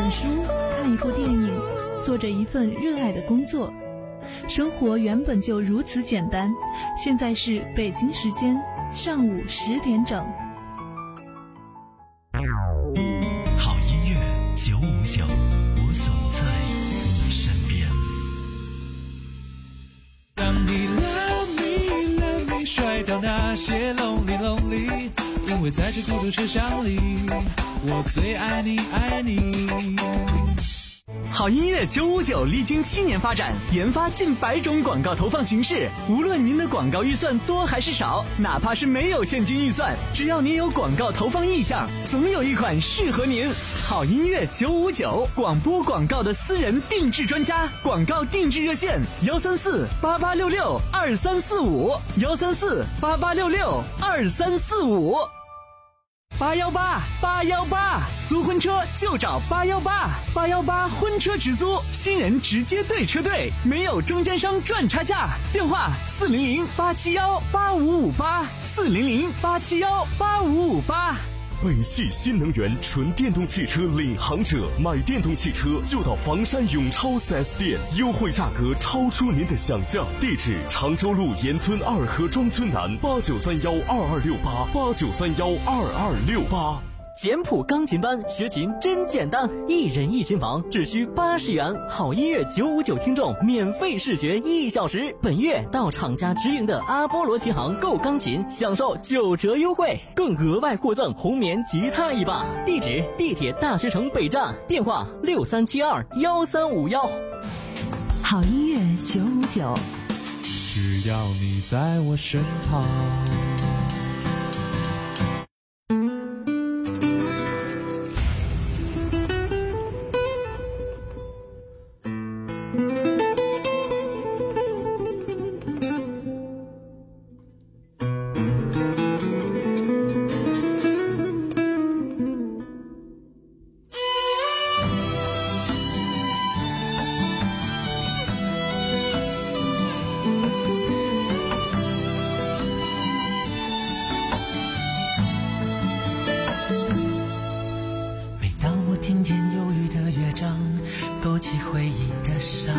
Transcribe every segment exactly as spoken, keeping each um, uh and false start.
本书，看一部电影，做着一份热爱的工作。生活原本就如此简单。现在是北京时间上午十点整。 好音乐九五九，我总在你身边。 当你 love me love me 甩掉那些 lonely lonely， 因为在这孤独车厢里，我最爱你爱你。 好音乐九五九历经七年发展，研发近百种广告投放形式。无论您的广告预算多还是少，哪怕是没有现金预算，只要您有广告投放意向，总有一款适合您。好音乐九五九，广播广告的私人定制专家，广告定制热线幺三四八八六六二三四五幺三四八八六六二三四五。八幺八八幺八，租婚车就找八幺八八幺八婚车直租，新人直接对车队，没有中间商赚差价。电话四零零八七幺八五五八四零零八七幺八五五八。 北汽新能源纯电动汽车领航者，买电动汽车就到房山永超 四 S 店，优惠价格超出您的想象。地址常州路沿村二河庄村南，八九三幺二二六八八九三幺二二六八。 简谱钢琴班学琴真简单，一人一琴房只需八十元，好音乐九五九听众免费试学一小时。本月到厂家直营的阿波罗琴行购钢琴，享受九折优惠，更额外获赠红棉吉他一把。地址地铁大学城北站，电话六三七二幺三五幺。 好音乐九五九， 只要你在我身旁。 听见忧郁的乐章，勾起回忆的伤。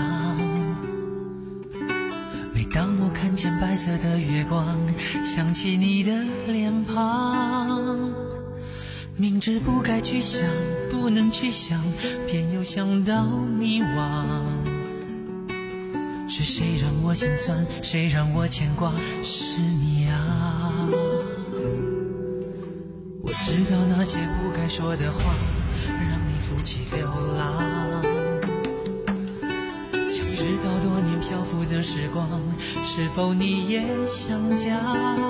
每当我看见白色的月光，想起你的脸庞。明知不该去想，不能去想，偏又想到迷惘。是谁让我心酸，谁让我牵挂，是你啊。我知道那些不该说的话，让你负气流浪。想知道多年漂浮的时光，是否你也想家？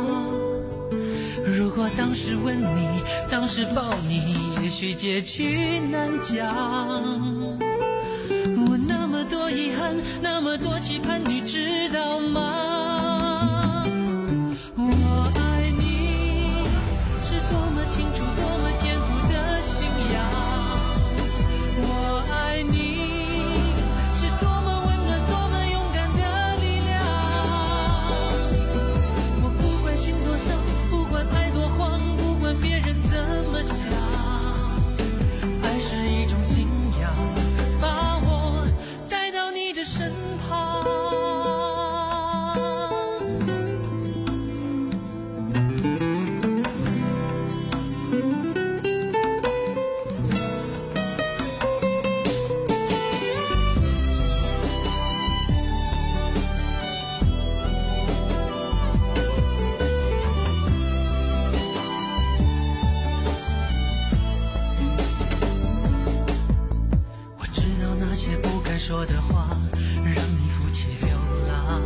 如果当时吻你，当时抱你，也许结局难讲。我那么多遗憾，那么多期盼，你知道吗？我爱你是多么清楚，多么坚固的信仰。我爱你是多么温暖，多么勇敢的力量。我不管心多伤，不管爱多慌，不管别人怎么想，爱是一种信仰，把我带到你的身旁。说的话让你负气流浪，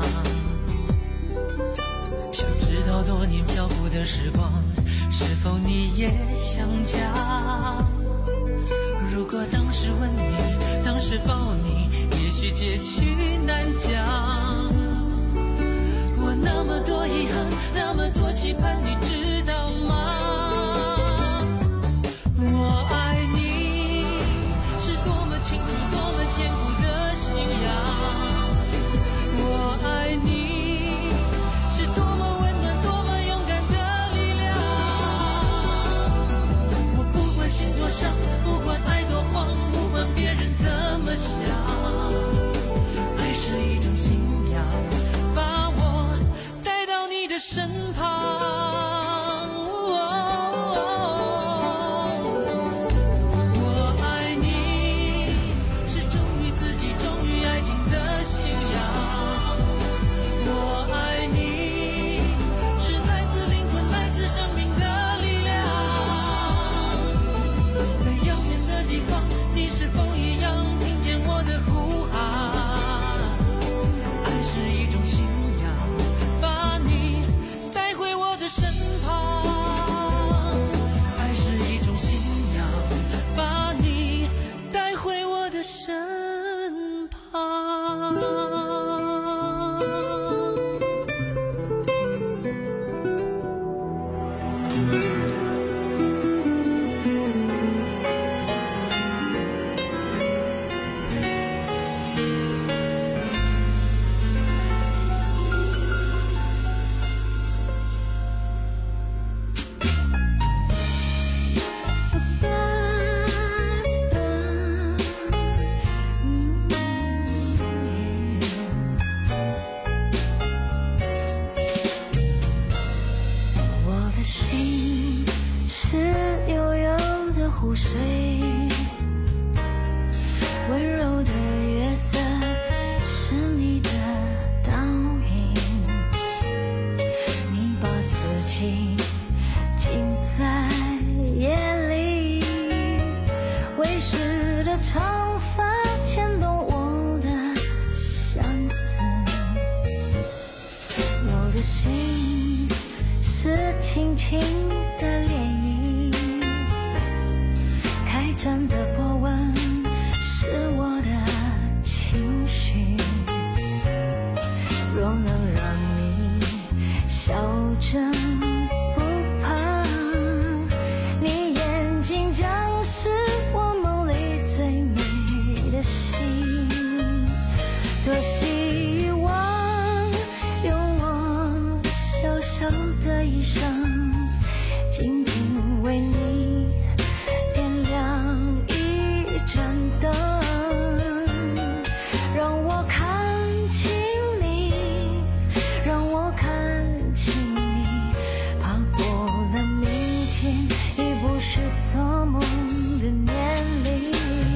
想知道多年漂浮的时光，是否你也想家？如果当时吻你，当时抱你，也许结局难讲。我那么多遗憾，那么多期盼，你知道吗？我爱你是多么清楚，多么坚固的信仰。我爱你是多么温暖，多么勇敢的力量。我不管心多伤，不管爱多慌，不管湖水，温柔的月色是你的倒影，你把自己浸在夜里，微湿的长发牵动我的相思，我的心是轻轻的涟漪，开展的波纹是我的情绪，若能让你笑着不怕，你眼睛将是我梦里最美的星，多希望用我小小的一生，静静为你点亮一盏灯，让我看清你，让我看清你，爬过了明天，已不是做梦的年龄。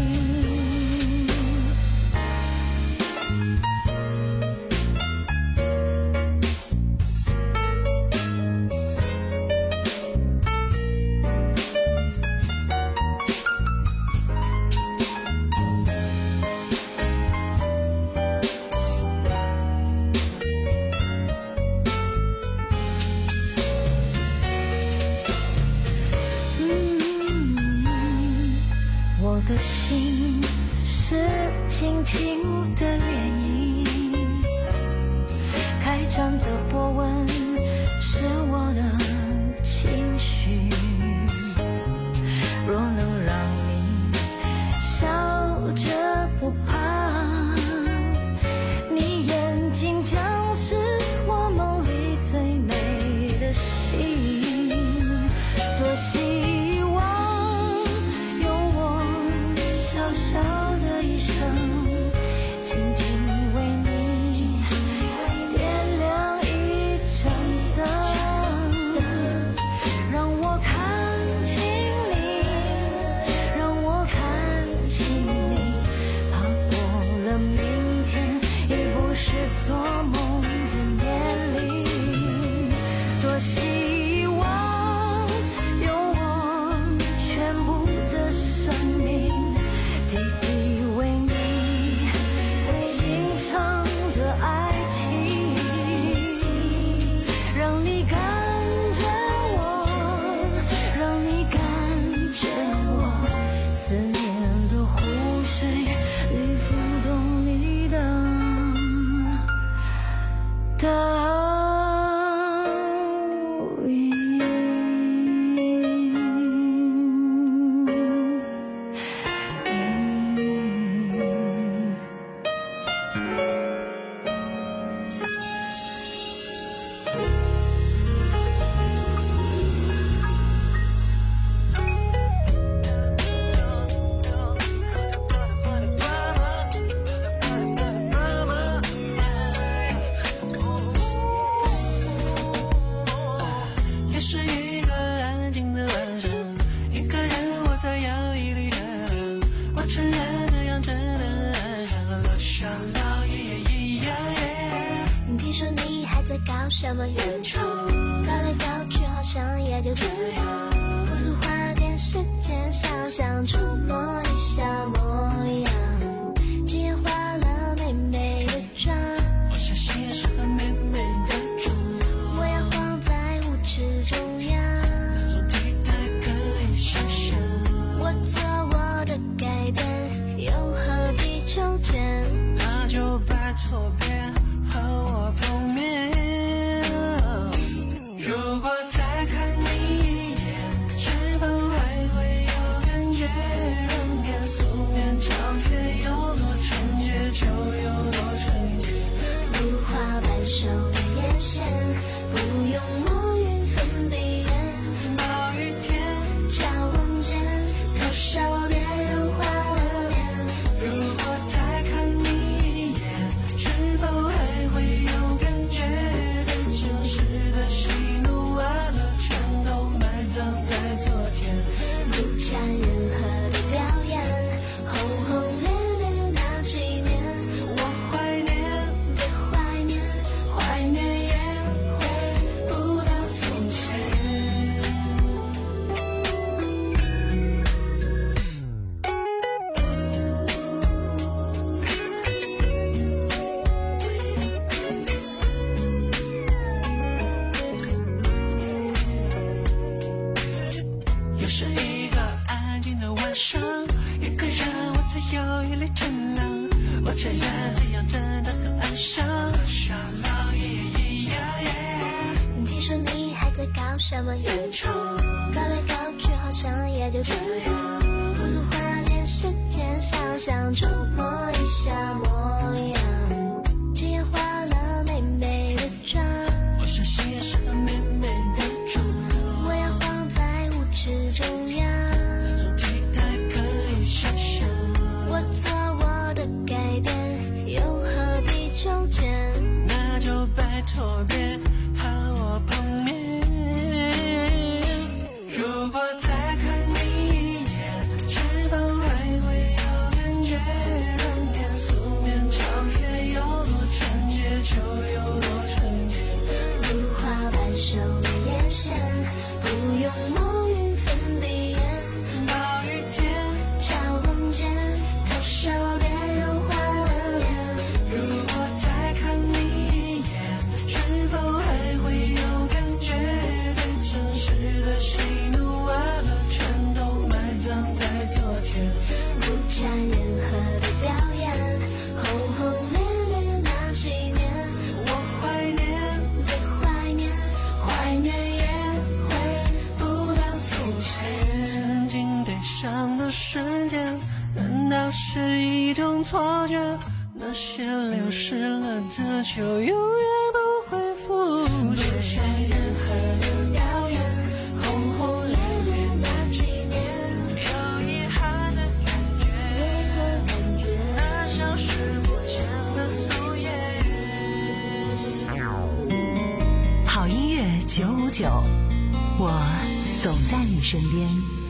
我的心是轻轻的涟漪，开展的波纹是我的情绪，若能让你笑着不怕，你眼睛将是我梦里最美的星，多希望用我小小的一生，静静为你点亮一盏灯，让我看清你，让我看清你，爬过了明天，已不是做梦的年龄，多希望用我全部的生命，滴滴为你吟唱着爱情，让你感觉我，让你感觉我，思念的湖水里浮动你的倒影。 也是一个安静的晚上，一个人我在摇椅里等，我承认这样真的很像个落下了耶耶耶。 听说你还在搞什么原创，搞来搞去好像也就这样，不如花点时间想想出模一下模样，今夜化了美美的妆， 我相信是很美美的妆， 我要晃在舞池中央， 做替代可以想象， 我做我的改变，又何必纠结， 那就拜托别和我碰面。如果再看你一眼，是否还会有感觉？人面素面长贴，有多纯洁就有多纯洁。 如花般熟的眼线，不用抹匀粉笔眼， 暴雨天， 交往间多少遍融化了脸。 如果再看你一眼，是否上，一个人我在犹豫里乘凉，我承认这样真的很安详。沙朗耶耶呀耶， 听说你还在搞什么原创，搞来搞去好像也就这样，不如花点时间想想触摸一下模样，既然化了美美的妆， 我是写上美美的妆， 我要放在舞池中央， 这期待可以想象， 我做我的改变，又何必纠结， 那就拜托别和我碰面。如果再看你一眼，是否还会有感觉？当天素面朝天有多纯洁就有多纯洁， 如花般秀丽眼线，不用抹匀粉底液， 暴雨天敲空间，偷笑脸融化了脸。 如果再看你一眼，是否还会有感觉？对城市的喜怒哀乐全都埋葬在昨天， 不沾任何的表演，轰轰烈烈那几年， 我怀念， 别怀念，怀念也回不到从前。 曾经悲伤的瞬间，难道是一种错觉？那些流失了的就永远不会复不现。 沾任何的表演，轰轰烈烈那几年， 有遗憾的感觉， 为何感觉那像是不见的夙夜。 好音乐九五九，我总在你身边。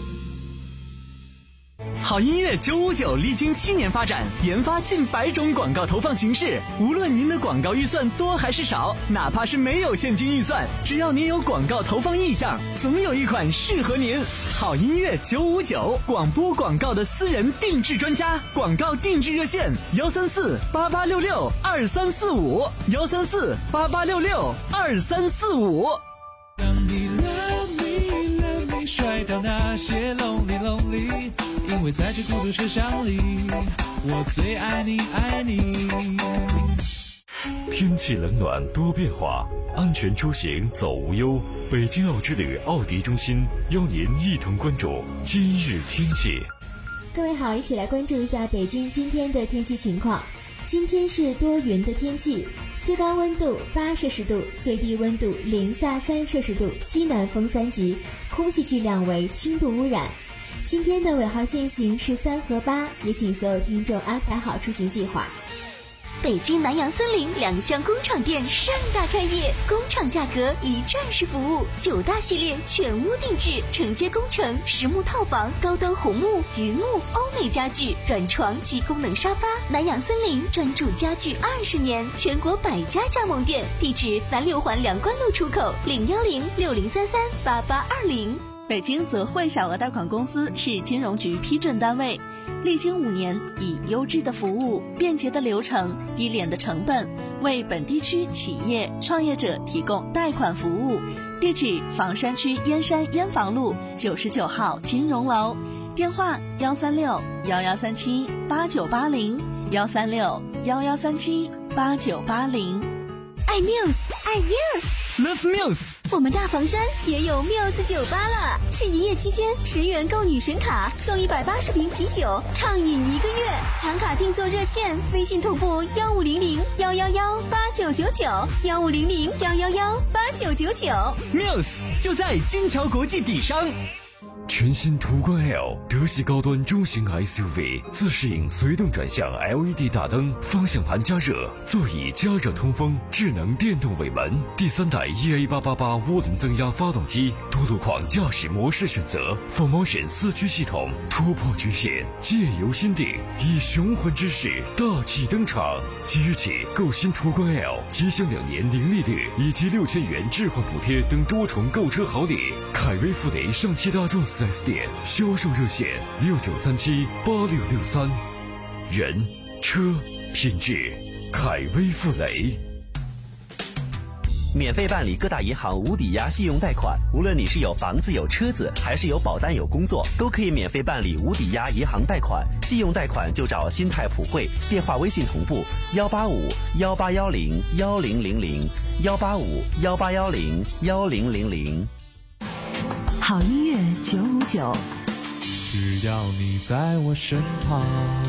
好音乐九五九历经七年发展，研发近百种广告投放形式。无论您的广告预算多还是少，哪怕是没有现金预算，只要您有广告投放意向，总有一款适合您。好音乐九五九，广播广告的私人定制专家，广告定制热线：幺三四八八六六二三四五，幺三四八八六六二三四五。 让你 love me love me 甩掉那些 lonely lonely， 因为在这孤独车厢里，我最爱你爱你。 天气冷暖多变化，安全出行走无忧。北京奥之旅奥迪中心邀您一同关注今日天气。 各位好，一起来关注一下北京今天的天气情况。今天是多云的天气，最高温度八摄氏度，最低温度零下三摄氏度，西南风三级，空气质量为轻度污染。今天的尾号限行是三和八，也请所有听众安排好出行计划。 北京南洋森林两厢工厂店盛大开业，工厂价格一站式服务，九大系列全屋定制，承接工程、实木套房、高端红木、榆木、欧美家具、软床及功能沙发。南洋森林专注家具二十年，全国百家加盟店，地址南六环梁关路出口零幺零六零三三八八二零。 北京泽汇小额贷款公司是金融局批准单位，历经五年，以优质的服务、便捷的流程、低廉的成本，为本地区企业创业者提供贷款服务。地址：房山区燕山燕房路九十九号金融楼，电话：幺三六幺幺三七八九八零，幺三六幺幺三七八九八零。 爱 Muse， 爱 Muse。Love Muse， 我们大房山也有 Muse 酒吧了。去营业期间，十元购女神卡送一百八十瓶啤酒，畅饮一个月。抢卡订座热线：微信同步幺五零零幺幺幺八九九九，幺五零零幺幺幺八九九九。 Muse 就在金桥国际底商。 全新途观 L 德系高端中型 S U V， 自适应随动转向 L E D 大灯，方向盘加热，座椅加热通风，智能电动尾门，第三代 E A 八八八涡轮增压发动机，多路况驾驶模式选择 ，four motion 四驱系统，突破局限，借由心定，以雄浑之势大气登场。即日起购新途观 L， 即享两年零利率以及六千元置换补贴等多重购车好礼。凯威富雷上汽大众四 S 店销售热线六九三七八六六三，人车品质，凯威富雷。 免费办理各大银行无抵押信用贷款。无论你是有房子有车子，还是有保单有工作，都可以免费办理无抵押银行贷款。信用贷款就找新泰普惠，电话微信同步幺八五幺八幺零幺零零零幺八五幺八幺零幺零零零。 好音乐九五九， 只要你在我身旁。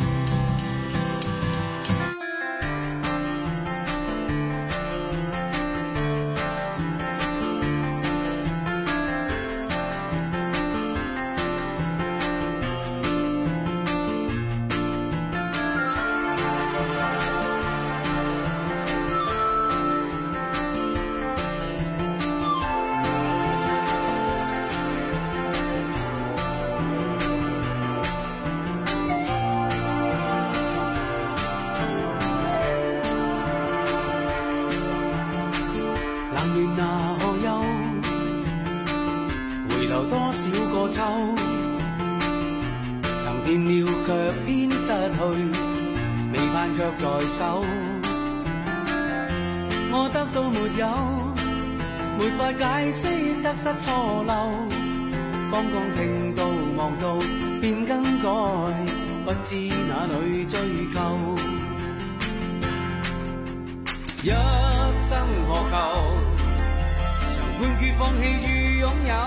一生何求？常判決放棄與擁有，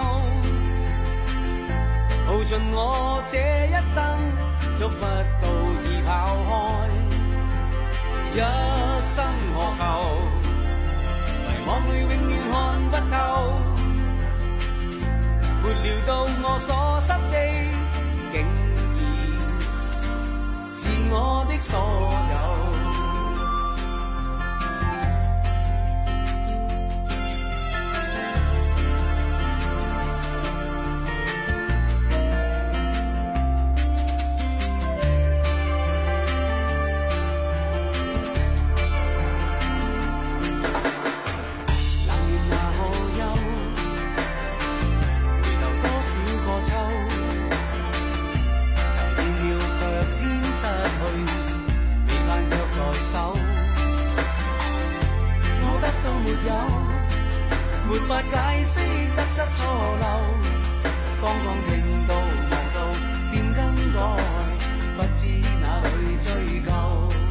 耗盡我這一生，捉不到已跑開。一生何求？迷惘裏永遠看不透，沒料到我所失的，竟然是我的所有。沒法解釋得失錯漏，剛剛聽到望到便更改，不知哪裏追究。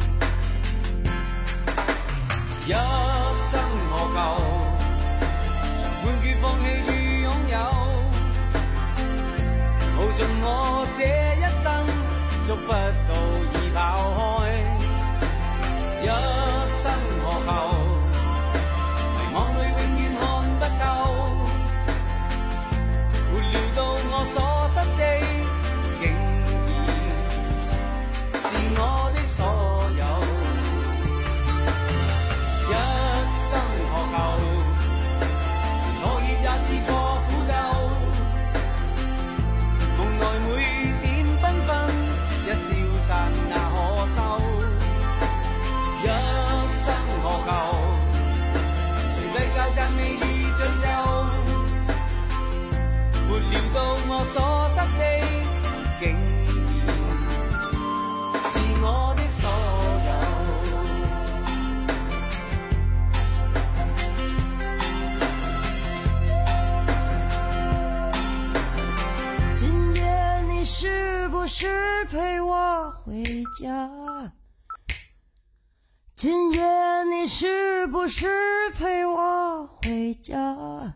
一生何求？常判決放棄與擁有，耗盡我這一生，捉不到已跑開。一生何求？我所失的，竟然是我的所有。一生何求？是落葉也是個苦鬥，夢內每點繽紛，一消散也可收。一生何求？全世界讚美與追究。沒料到我所失的，竟然是我的所有。今夜你是不是陪我回家？今夜你是不是陪我回家？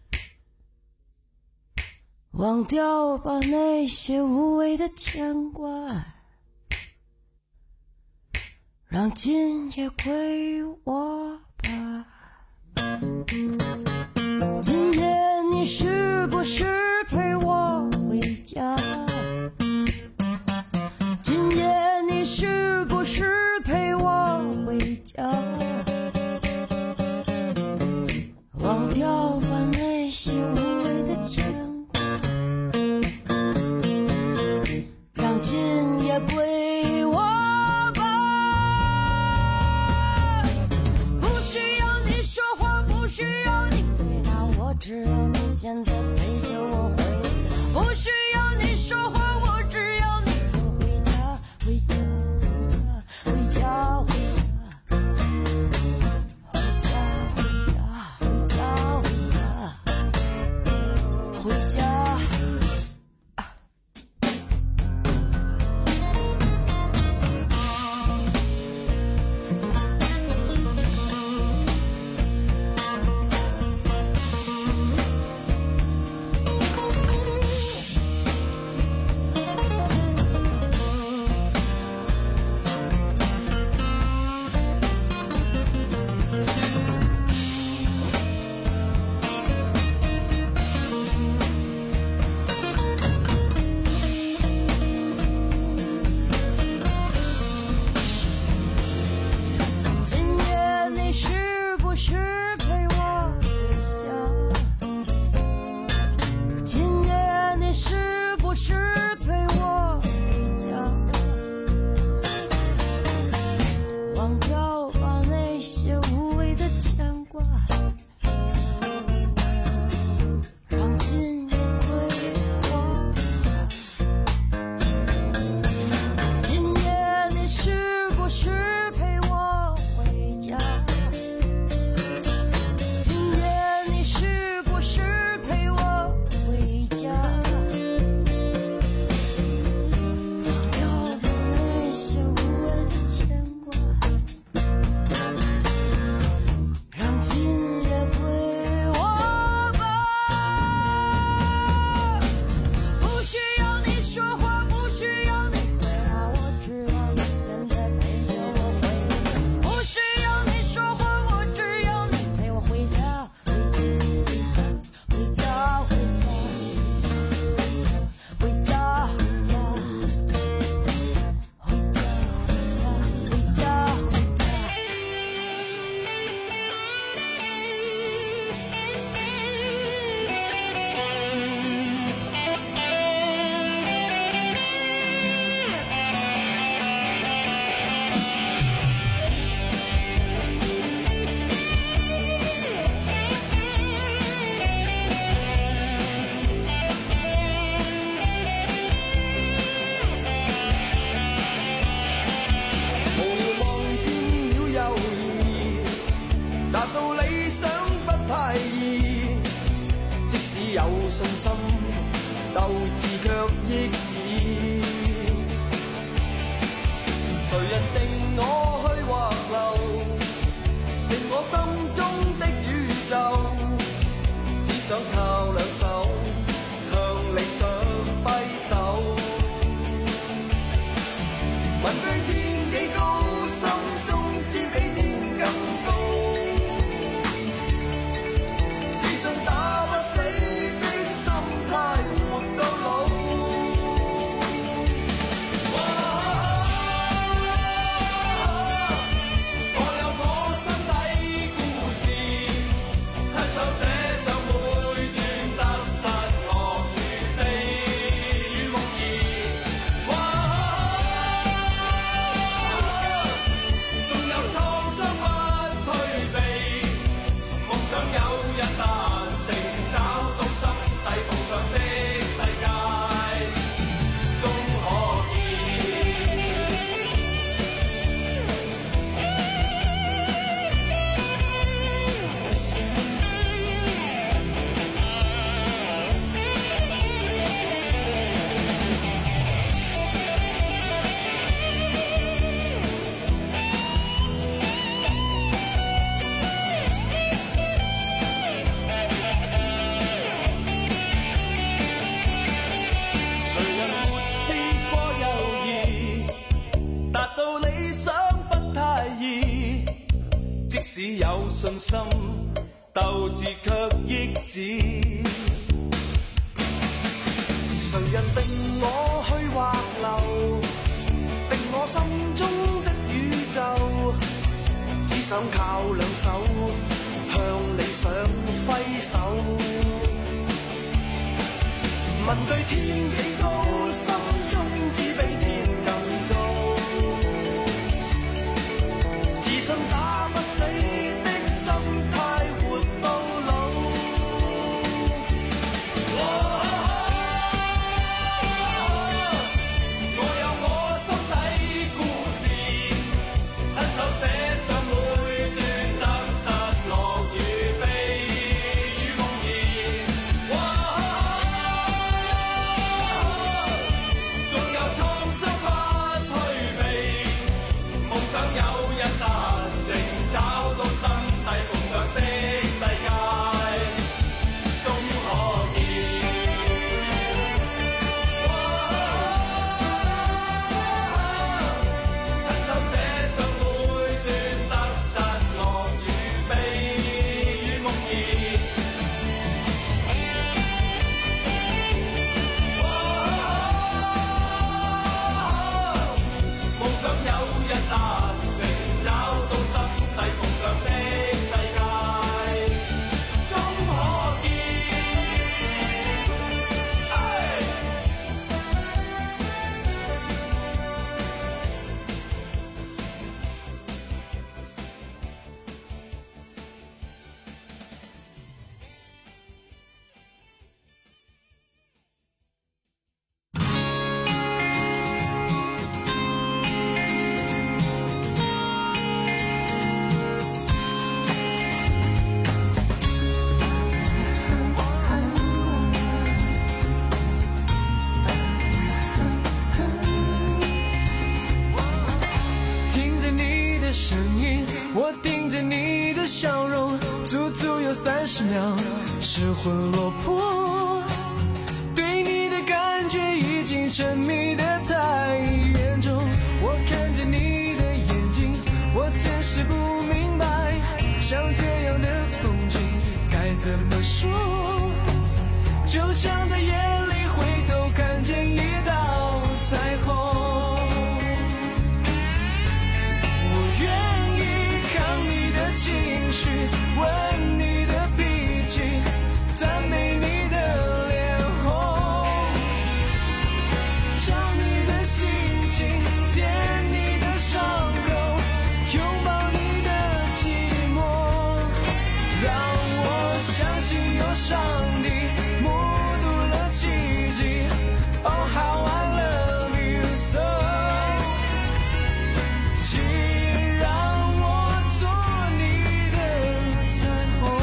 忘掉吧那些无谓的牵挂，让今夜归我吧。今夜你是不是陪我回家？今夜你是不是陪我回家？忘掉吧那些无谓的牵挂，今夜归我吧。不需要你说话，不需要你回答我，只要你现在陪着我回家。不需要你说使有信心，鬥志卻抑止。誰人定我去或留，定我心中的宇宙？只想靠兩手向理想揮手。問對天幾高，心中只比天更高。自信打不死的心態，活到老。我有我心底故事，親手寫上每段得失樂與悲與夢兒。仲有創傷不退避，夢想有日達成，找到心底夢想的世界，終可見。親手寫上每段得失樂與悲與夢兒。夢想有日達成，找到心底夢想的世界，終可見。 听着你的声音，我盯着你的笑容，足足有三十秒，失魂落魄。对你的感觉已经沉迷得太严重，我看着你的眼睛，我真是不明白，像这样的风景该怎么说？就像在夜里回头看见一道彩虹。情绪，闻你的脾气，赞美你的脸红，唱你的心情，舔你的伤口，拥抱你的寂寞，让我相信有上帝目睹了奇迹。Oh how I love you so， 请让我做你的彩虹。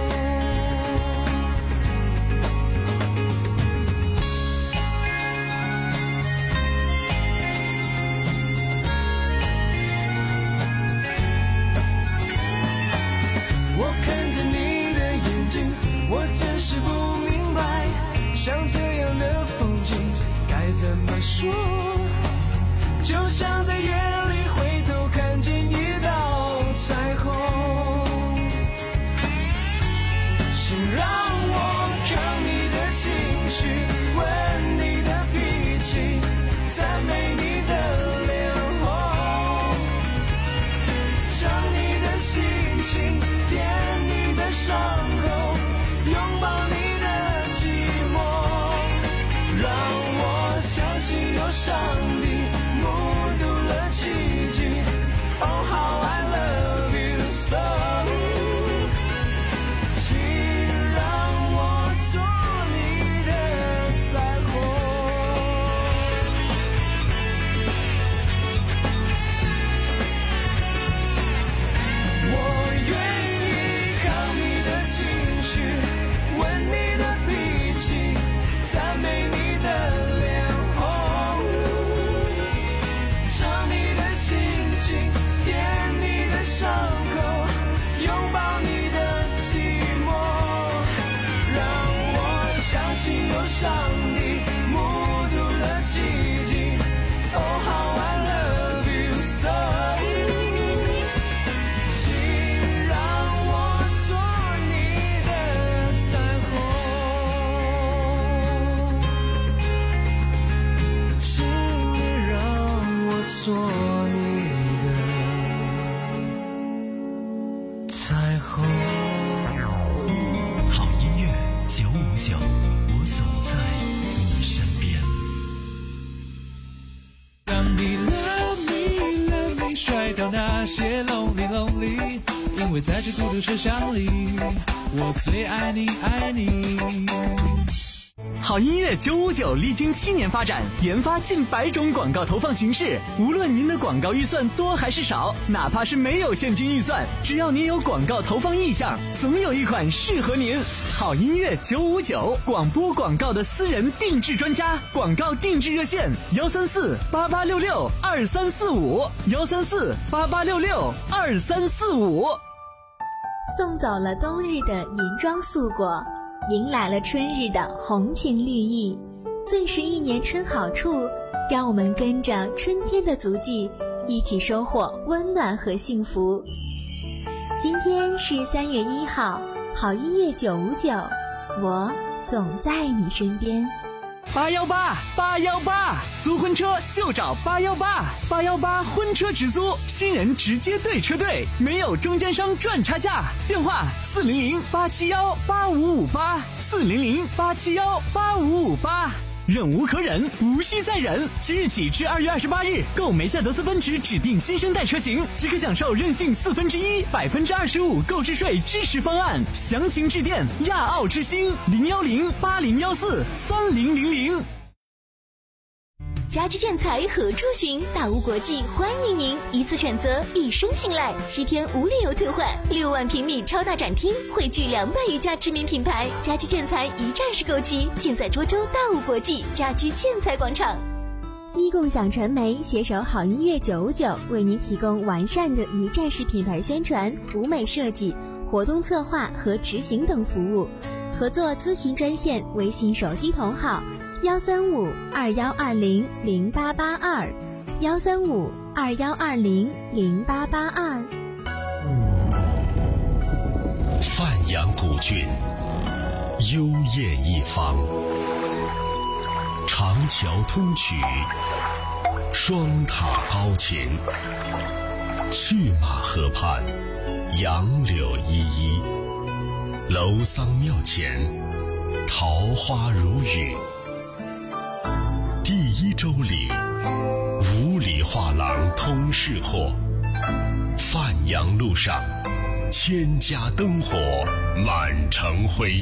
我看着你的眼睛，我真是不明白，像这样的风景该怎么说？就像在夜里回头看见一道彩虹，请让我看你的情绪，闻你的脾气，赞美你的脸红，唱你的心情，舔你的伤口，拥抱你的寂寞，让我相信有上帝目睹了奇迹。Oh how I love you so， 请让我做你的彩虹。我愿意靠你的情绪，闻你的脾气，赞美你的脸红， me love me love me， 甩掉那些 lonely lonely， 因为在这孤独车厢里，我最爱你爱你。 好音乐九五九历经七年发展，研发近百种广告投放形式。无论您的广告预算多还是少，哪怕是没有现金预算，只要您有广告投放意向，总有一款适合您。好音乐九五九，广播广告的私人定制专家，广告定制热线：幺三四八八六六二三四五，幺三四八八六六二三四五。 送走了冬日的银装素裹，迎来了春日的红情绿意，最是一年春好处，让我们跟着春天的足迹，一起收获温暖和幸福。今天是三月一号，好音乐九五九，我总在你身边。 八幺八八幺八，租婚车就找八幺八，八幺八婚车直租，新人直接对车队，没有中间商赚差价。电话四零零八七幺八五五八，四零零八七幺八五五八。忍无可忍，无需再忍。即日起至二月二十八日，购梅赛德斯奔驰指定新生代车型，即可享受任性四分之一、百分之二十五购置税支持方案。详情致电亚奥之星零幺零八零幺四三零零零。 家居建材何处寻？大屋国际欢迎您，一次选择，一生信赖，七天无理由退换，六万平米超大展厅，汇聚两百余家知名品牌，家居建材一站式购齐，尽在涿州大屋国际家居建材广场。 一共享传媒携手好音乐九五九，为您提供完善的一站式品牌宣传、舞美设计、活动策划和执行等服务。合作咨询专线：微信手机同号幺三五二幺二零零八八二，幺三五二幺二零零八八二。 范阳古郡，幽艳一方，长桥通衢，双塔高擎，去马河畔，杨柳依依，楼桑庙前，桃花如雨。第一州里，五里画廊通市货，范阳路上，千家灯火满城辉。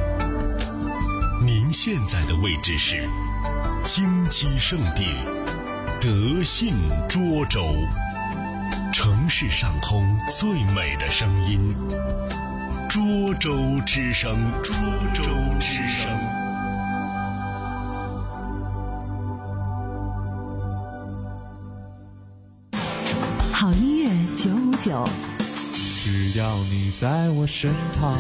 您现在的位置是金鸡圣地德信涿州，城市上空最美的声音，涿州之声，涿州之声。 好音乐九五九， 只要你在我身旁。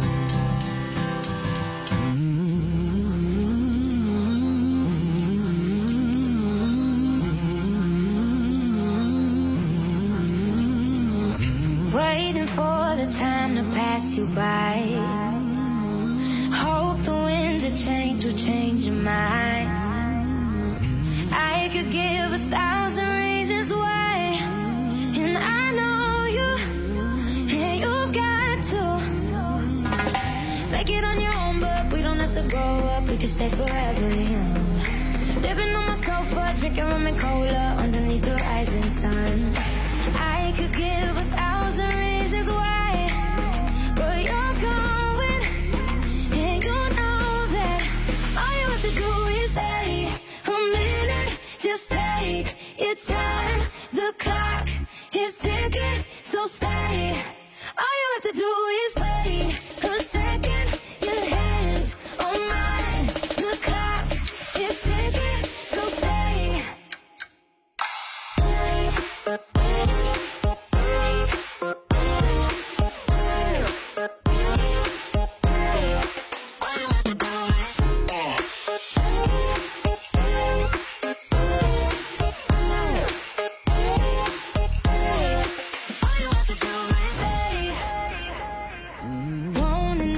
Waiting for the time to pass you by. Hope the winds of change will change your mind. I could give a thousand reasons why, and I know you, and you've got to make it on your own, but we don't have to grow up, we can stay forever young. Living on my sofa, drinking rum and cola underneath the rising sun. I could give a thousand reasons why, but you're going, and you know that all you have to do is stay a minute. Just take your time, the clock is ticking, so stay. All you have to do is wait a second. Your hands on mine, the clock is ticking, so stay. Wanna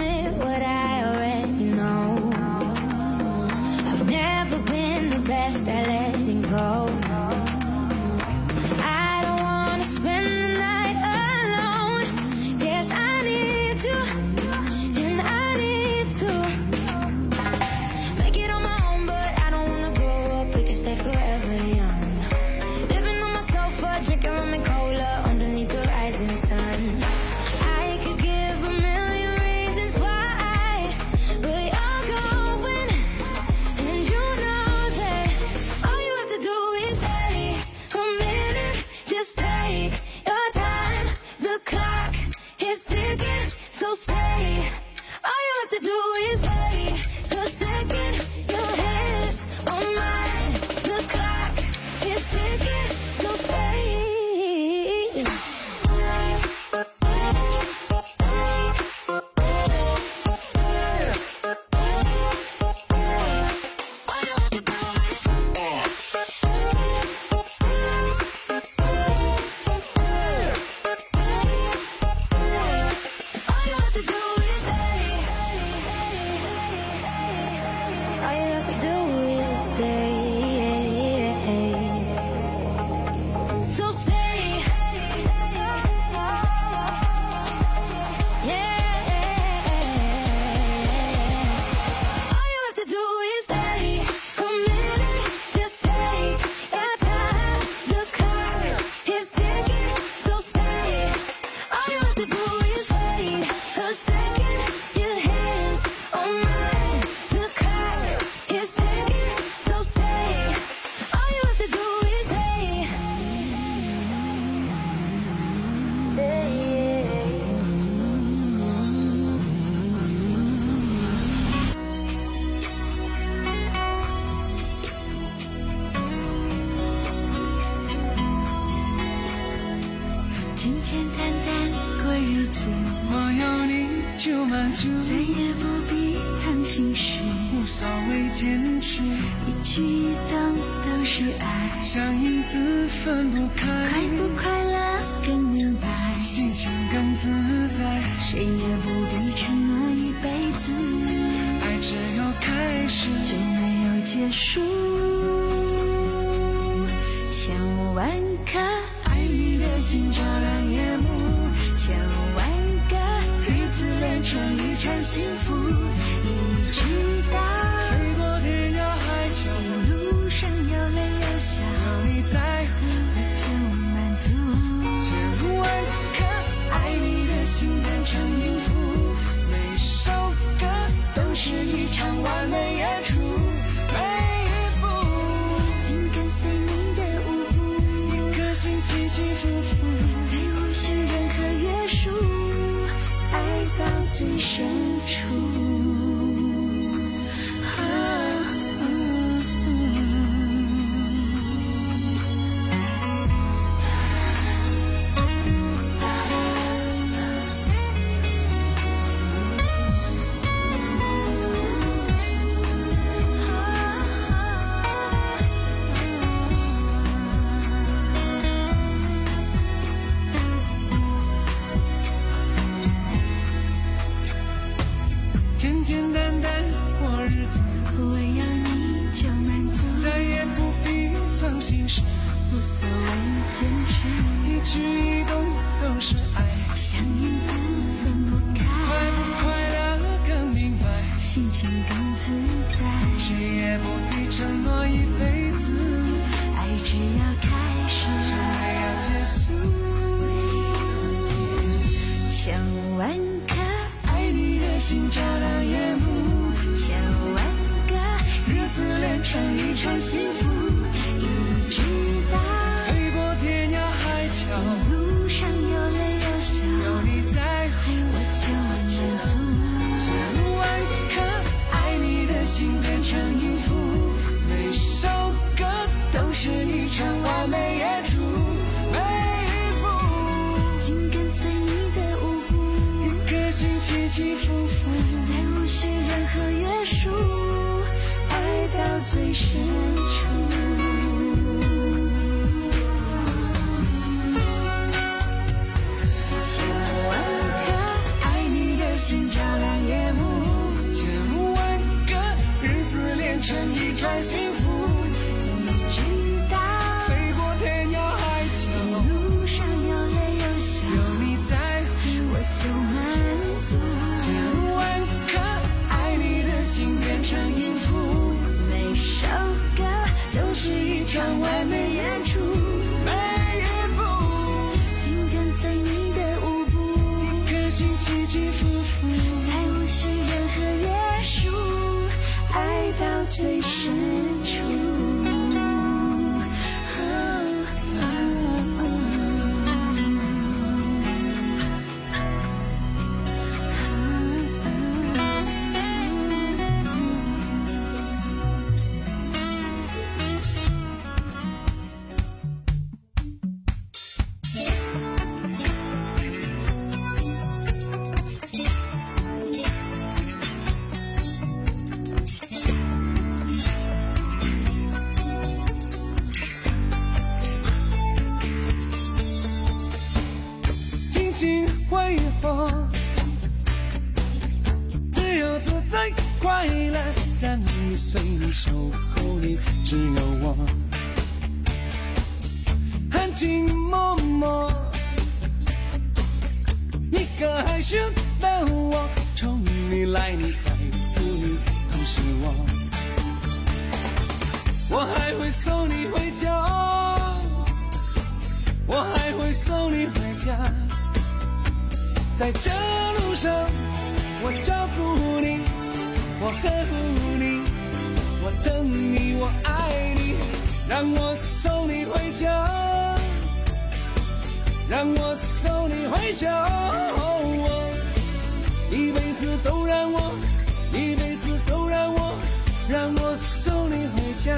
就满足， 再也不必藏心事， 无所谓坚持， 一举一动都是爱， 像影子分不开， 快不快乐更明白， 心情更自在， 谁也不必承诺一辈子， 爱只有开始就没有结束。千万颗爱你的心照亮夜幕，千万个日子连成一串幸福，一直到飞过天涯海角， 一路上有泪有笑， 有你在乎我就满足。 千万颗爱你的心变成音符， 每首歌都是一场完美演出，每一步紧跟随你的舞步， 一颗心起起伏伏， 再无需任何约束，爱到最深处。 简简单单过日子， 我要你就满足， 再也不必藏心事， 无所谓坚持， 一举一动都是爱， 像影子分不开， 快不快乐更明白， 心情更自在， 谁也不必承诺一辈子， 爱只要开始就没有结束。 千万颗爱你的心照亮夜幕，千万个日子连成一串幸福，一直到飞过天涯海角， 路上有泪有笑， 有你在乎我就满足。 千万颗爱你的心变成音符，每首歌都是一场完美演出，每一步紧跟随你的舞步， 一颗心起起伏伏， 再无需任何约束，爱到最深处。千万颗爱你的心照亮夜幕， 千万个日子连成一串幸福， 一直到飞过天涯海角， 路上有泪有笑， 有你在乎我就满足。 千万颗爱你的心变成音符， 每首歌都是一场完美演出， 每一步紧跟随你的舞步， 一颗心起起伏伏， 再无需任何约束，爱到最深处。 静静挥霍，自由自在快乐，让你随你守候你只有我，含情脉脉，一个害羞的我，宠你来你在乎你都是我，我还会送你回家，我还会送你回家，在这路上我照顾你，我呵护你，我等你，我爱你，让我送你回家，让我送你回家，哦，一辈子都让我，一辈子都让我，让我送你回家。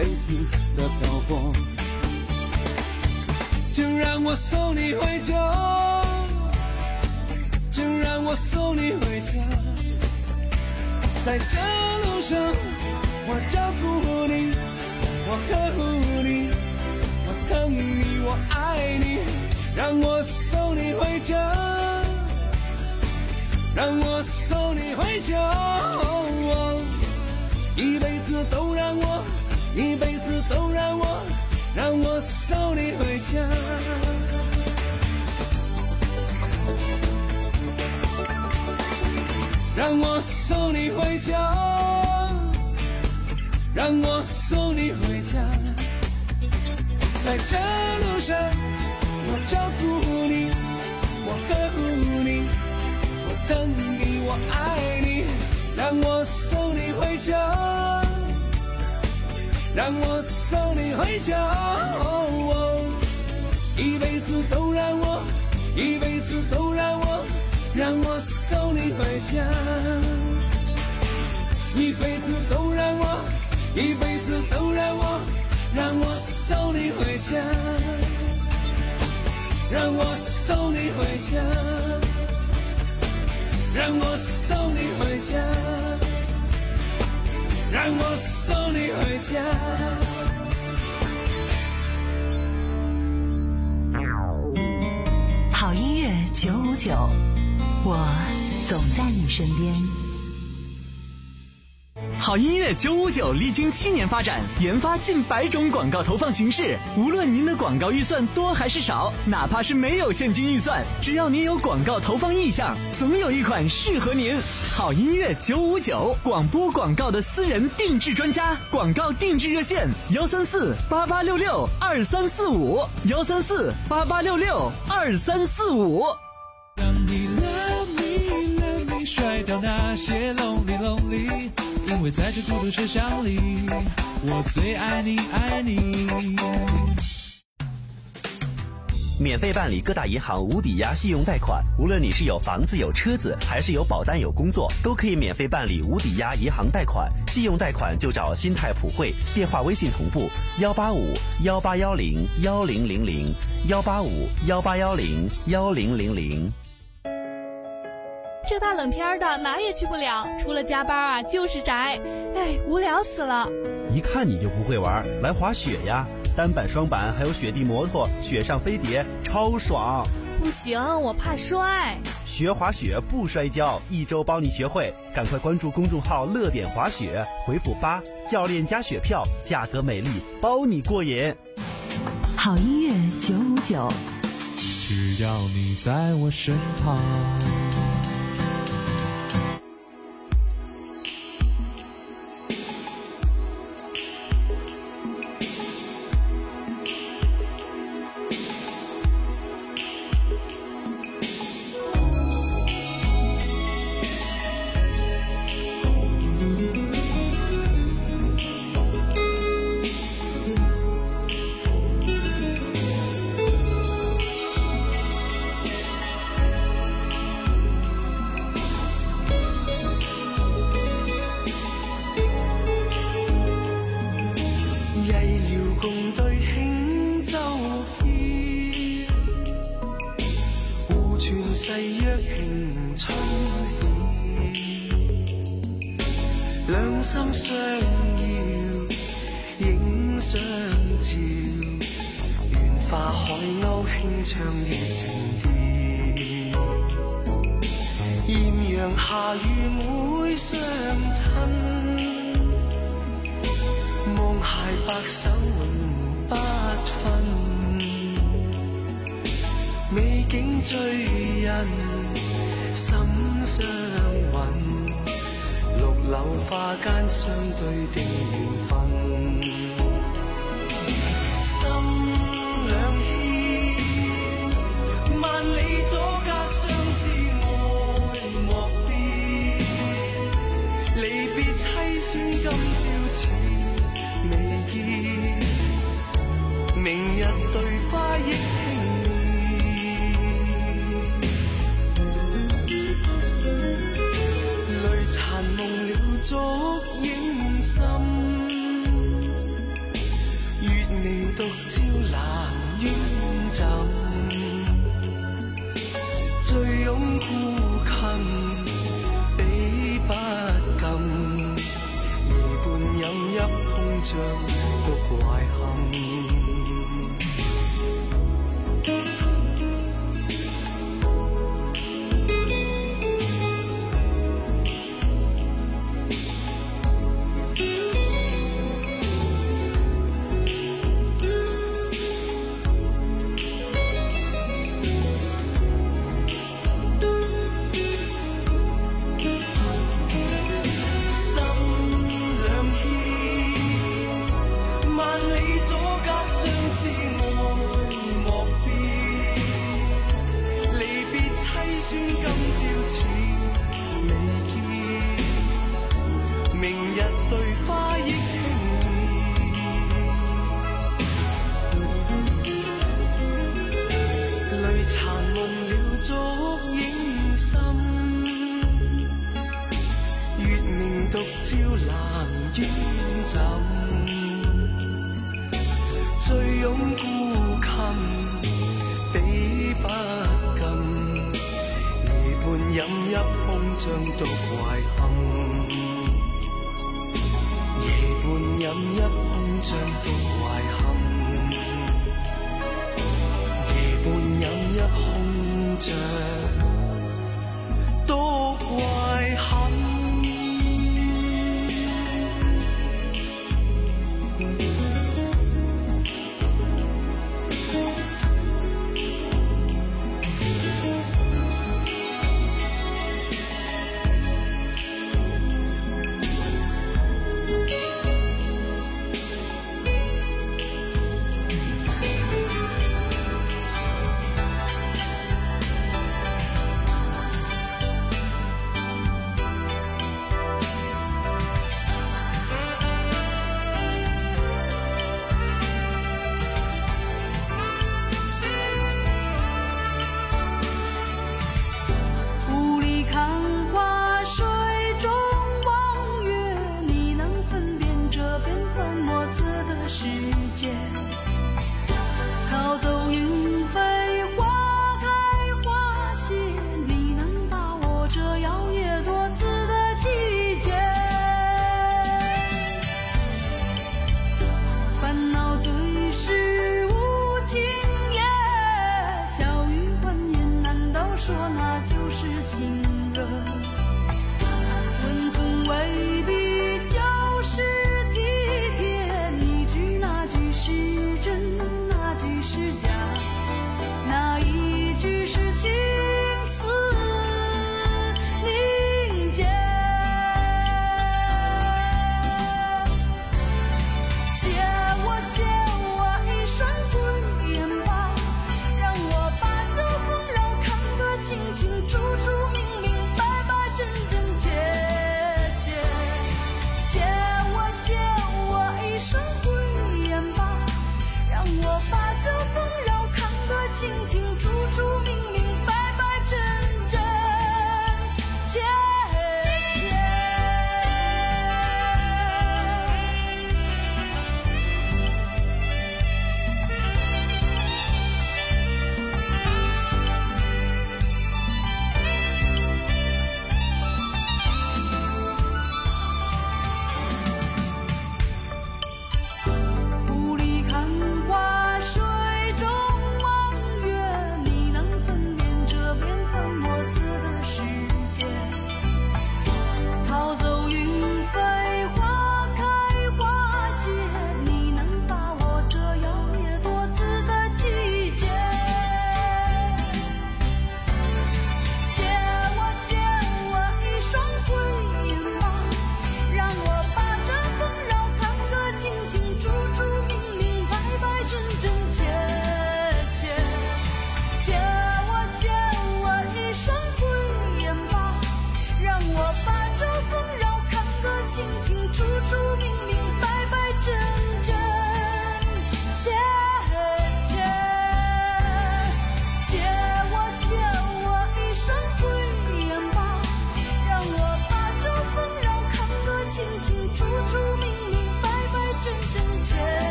辈子的漂泊。就让我送你回家，就让我送你回家，在这路上我照顾你，我呵护你，我疼你，我爱你，让我送你回家，让我送你回家，哦，一辈子都让我，一辈子都让我，让我送你回家。让我送你回家，让我送你回家，在这路上我照顾你，我呵护你，我疼你，我爱你，让我送你回家，让我送你回家，哦哦，一辈子都让我，一辈子都让我，让我送你回家，一辈子都让我，一辈子都让我，让我送你回家，让我送你回家，让我送你回家，让我送你回家。 好音乐九五九，我总在你身边。 好音乐九五九历经七年发展，研发近百种广告投放形式。无论您的广告预算多还是少，哪怕是没有现金预算，只要您有广告投放意向，总有一款适合您。好音乐九五九，广播广告的私人定制专家，广告定制热线：幺三四八八六六二三四五，幺三四八八六六二三四五。 让你 love me love me 甩掉那些 lonely lonely，因为在这孤独车厢里，我最爱你爱你。 免费办理各大银行无抵押信用贷款，无论你是有房子有车子，还是有保单有工作，都可以免费办理无抵押银行贷款。信用贷款就找新泰普惠，电话微信同步幺八五幺八幺零幺零零零幺八五幺八幺零幺零零零。 这大冷天的哪也去不了，除了加班啊就是宅，哎，无聊死了。 一看你就不会玩，来滑雪呀，单板双板还有雪地摩托，雪上飞碟超爽。 不行，我怕摔。 学滑雪不摔跤，一周帮你学会，赶快关注公众号乐点滑雪，回复八，教练加雪票，价格美丽，包你过瘾。 好音乐九五九， 只要你在我身旁。 兩心相要，影相照，願化海鷗輕唱於情調。豔陽下雨會相親，望鞋白首永不分，美景醉人心相韻。綠柳花間相對的緣分，心兩牽，萬里阻隔相思愛莫變，離別凄酸今朝似未見，明日對花憶輕夢了燭影深， 明獨照南遠走，醉擁孤琴比不禁，夜半飲泣碰着獨懷恨。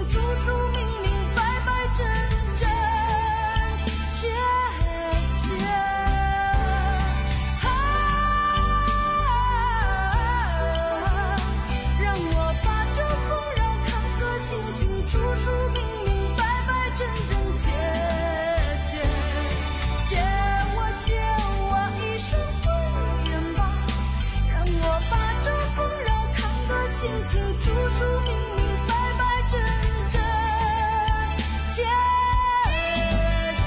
楚楚明明白白真真切切。啊，让我把这丰饶看个清清楚楚明明白白真真切切。借我借我一双慧眼吧，让我把这丰饶看个清清楚楚明明白白真真切切。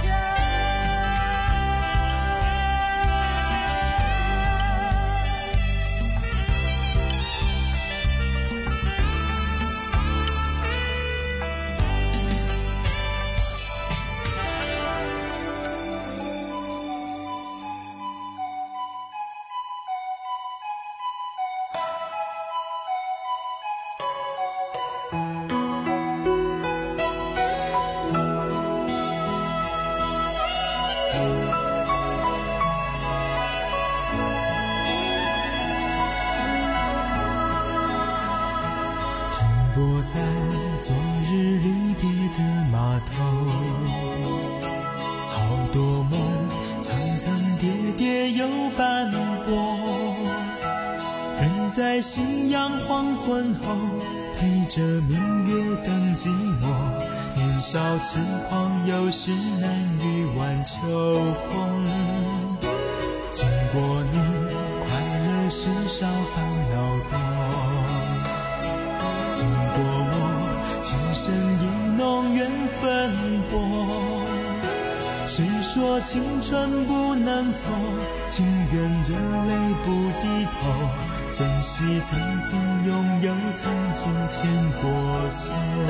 泊在昨日离别的码头，好多梦层层叠叠又斑驳，人在夕阳黄昏后陪着明月等寂寞，年少轻狂有时难御晚秋风。经过你，快乐时少烦恼多，经过我，情深意浓缘分薄。谁说青春不能错，情愿热泪不低头，珍惜曾经拥有，曾经牵过手。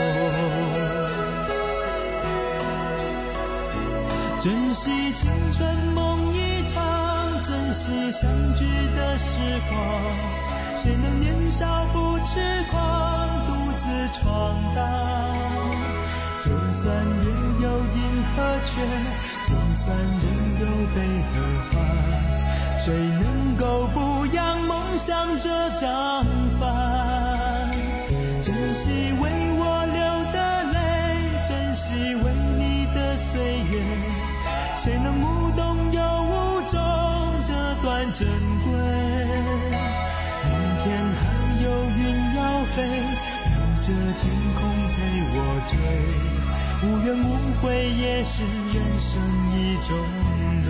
珍惜青春梦一场，珍惜相聚的时光，谁能年少不痴狂，独自闯荡。就算月有阴和缺，就算人有悲和欢，谁能够不扬梦想这张帆？珍惜为我流的泪，珍惜为你的岁月，谁能无动又无衷这段珍贵？明天还有云要飞，留着天空陪我追，无怨无悔也是人生一种美。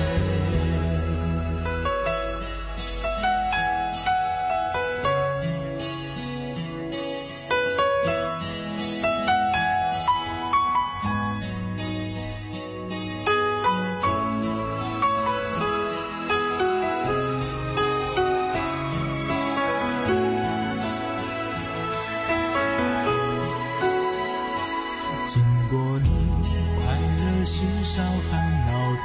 经过你，快乐时少烦恼多，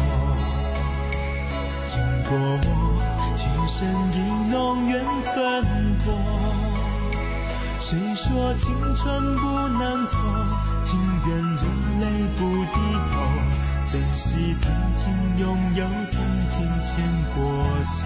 经过我，情深意浓缘分薄。谁说青春不能错，情愿热泪不低头，珍惜曾经拥有，曾经牵过手。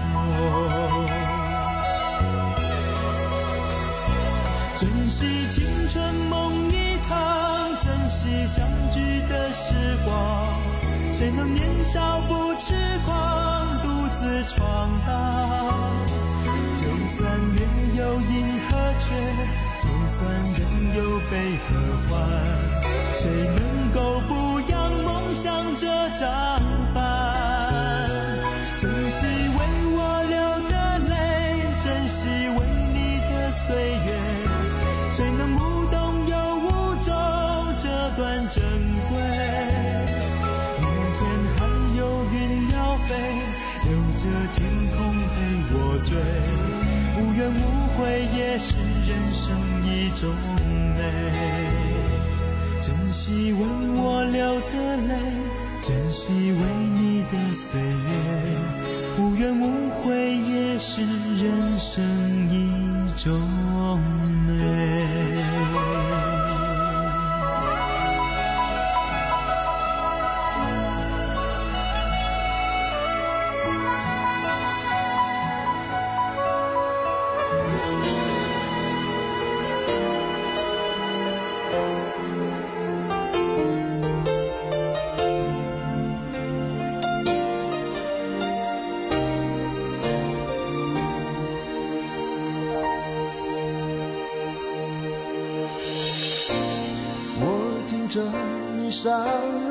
珍惜青春梦一场，珍惜相聚的时光，谁能年少不痴狂，独自闯荡。就算月有阴和缺，就算人有悲和欢，谁能够不扬梦想这张帆？珍惜为我流的泪，珍惜为你的岁月，谁能无动又无衷这段珍贵？明天还有云要飞，留着天空陪我追，无怨无悔也是人生一种美。珍惜为我流的泪，珍惜为你的岁月，无怨无悔也是人生一种美。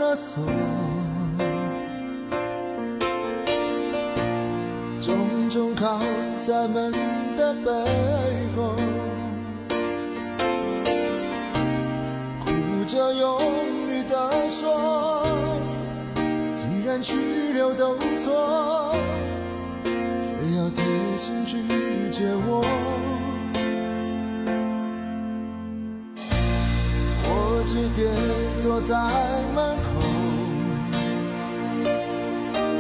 了锁，重重靠在门的背后，哭着用力地说，既然去留都错，非要贴心拒绝我。我只得坐在门口，